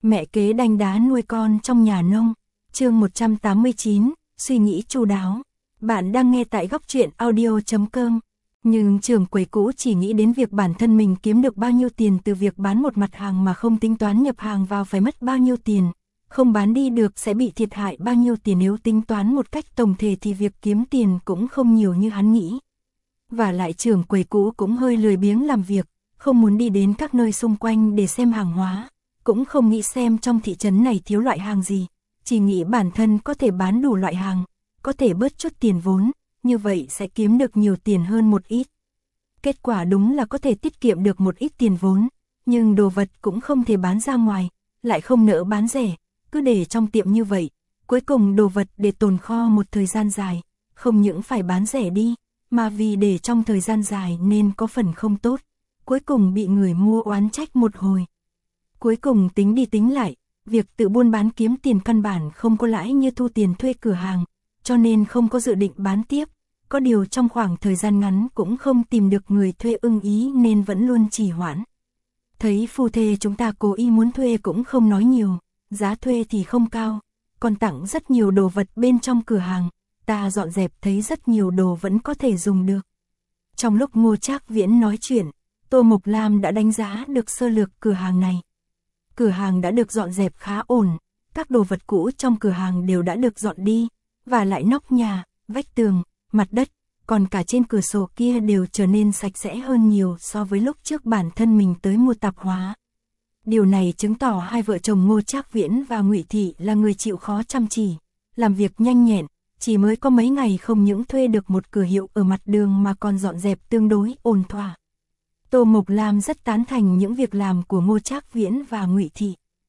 Mẹ kế đanh đá nuôi con trong nhà nông. Chương 189, suy nghĩ chu đáo. Bạn đang nghe tại góc truyện audio.com. Nhưng trưởng quầy cũ chỉ nghĩ đến việc bản thân mình kiếm được bao nhiêu tiền từ việc bán một mặt hàng mà không tính toán nhập hàng vào phải mất bao nhiêu tiền, không bán đi được sẽ bị thiệt hại bao nhiêu tiền. Nếu tính toán một cách tổng thể thì việc kiếm tiền cũng không nhiều như hắn nghĩ. Và lại trưởng quầy cũ cũng hơi lười biếng làm việc, không muốn đi đến các nơi xung quanh để xem hàng hóa, cũng không nghĩ xem trong thị trấn này thiếu loại hàng gì, chỉ nghĩ bản thân có thể bán đủ loại hàng, có thể bớt chút tiền vốn, như vậy sẽ kiếm được nhiều tiền hơn một ít. Kết quả đúng là có thể tiết kiệm được một ít tiền vốn, nhưng đồ vật cũng không thể bán ra ngoài, lại không nỡ bán rẻ, cứ để trong tiệm như vậy, cuối cùng đồ vật để tồn kho một thời gian dài, không những phải bán rẻ đi, mà vì để trong thời gian dài nên có phần không tốt, cuối cùng bị người mua oán trách một hồi. Cuối cùng tính đi tính lại, việc tự buôn bán kiếm tiền căn bản không có lãi như thu tiền thuê cửa hàng, cho nên không có dự định bán tiếp. Có điều trong khoảng thời gian ngắn cũng không tìm được người thuê ưng ý nên vẫn luôn trì hoãn. Thấy phu thê chúng ta cố ý muốn thuê cũng không nói nhiều, giá thuê thì không cao, còn tặng rất nhiều đồ vật bên trong cửa hàng, ta dọn dẹp thấy rất nhiều đồ vẫn có thể dùng được. Trong lúc Ngô Trác Viễn nói chuyện, Tô Mộc Lam đã đánh giá được sơ lược cửa hàng này. Cửa hàng đã được dọn dẹp khá ổn, các đồ vật cũ trong cửa hàng đều đã được dọn đi, và lại nóc nhà, vách tường, mặt đất, còn cả trên cửa sổ kia đều trở nên sạch sẽ hơn nhiều so với lúc trước bản thân mình tới mua tạp hóa. Điều này chứng tỏ hai vợ chồng Ngô Trác Viễn và Ngụy Thị là người chịu khó chăm chỉ, làm việc nhanh nhẹn, chỉ mới có mấy ngày không những thuê được một cửa hiệu ở mặt đường mà còn dọn dẹp tương đối ổn thỏa. Tô Mộc Lam rất tán thành những việc làm của Ngô Trác Viễn và Ngụy Thị.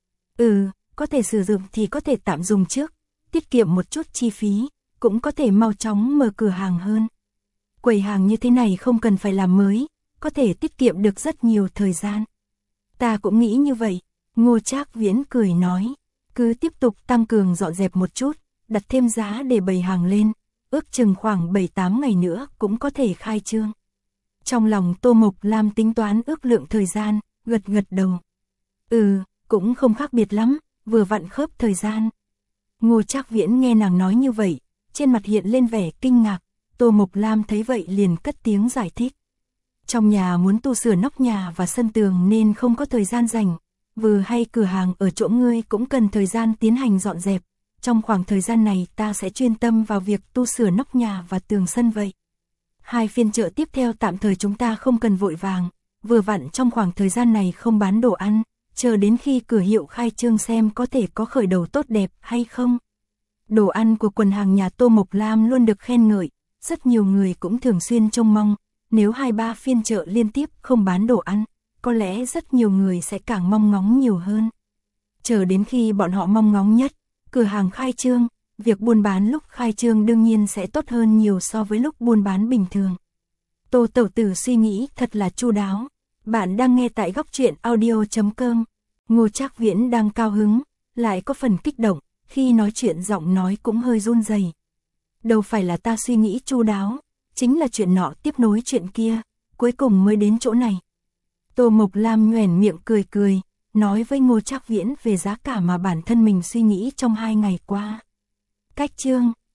Có thể sử dụng thì có thể tạm dùng trước, tiết kiệm một chút chi phí, cũng có thể mau chóng mở cửa hàng hơn. Quầy hàng như thế này không cần phải làm mới, có thể tiết kiệm được rất nhiều thời gian. Ta cũng nghĩ như vậy, Ngô Trác Viễn cười nói, cứ tiếp tục tăng cường dọn dẹp một chút, đặt thêm giá để bày hàng lên, ước chừng khoảng 7-8 ngày nữa cũng có thể khai trương. Trong lòng Tô Mộc Lam tính toán ước lượng thời gian, gật đầu. Cũng không khác biệt lắm, vừa vặn khớp thời gian. Ngô Trác Viễn nghe nàng nói như vậy, trên mặt hiện lên vẻ kinh ngạc, Tô Mộc Lam thấy vậy liền cất tiếng giải thích. Trong nhà muốn tu sửa nóc nhà và sân tường nên không có thời gian rảnh, vừa hay cửa hàng ở chỗ ngươi cũng cần thời gian tiến hành dọn dẹp, trong khoảng thời gian này ta sẽ chuyên tâm vào việc tu sửa nóc nhà và tường sân vậy. 2 phiên chợ tiếp theo tạm thời chúng ta không cần vội vàng, vừa vặn trong khoảng thời gian này không bán đồ ăn, chờ đến khi cửa hiệu khai trương xem có thể có khởi đầu tốt đẹp hay không. Đồ ăn của quần hàng nhà Tô Mộc Lam luôn được khen ngợi, rất nhiều người cũng thường xuyên trông mong, nếu 2-3 phiên chợ liên tiếp không bán đồ ăn, có lẽ rất nhiều người sẽ càng mong ngóng nhiều hơn. Chờ đến khi bọn họ mong ngóng nhất, cửa hàng khai trương, việc buôn bán lúc khai trương đương nhiên sẽ tốt hơn nhiều so với lúc buôn bán bình thường. Tô Tẩu Tử suy nghĩ thật là chu đáo. Bạn đang nghe tại góc truyện audio.com. Ngô Trác Viễn đang cao hứng, lại có phần kích động, khi nói chuyện giọng nói cũng hơi run rẩy. Đâu phải là ta suy nghĩ chu đáo, chính là chuyện nọ tiếp nối chuyện kia, cuối cùng mới đến chỗ này. Tô Mộc Lam nhoẻn miệng cười, nói với Ngô Trác Viễn về giá cả mà bản thân mình suy nghĩ trong 2 ngày qua. Cách chương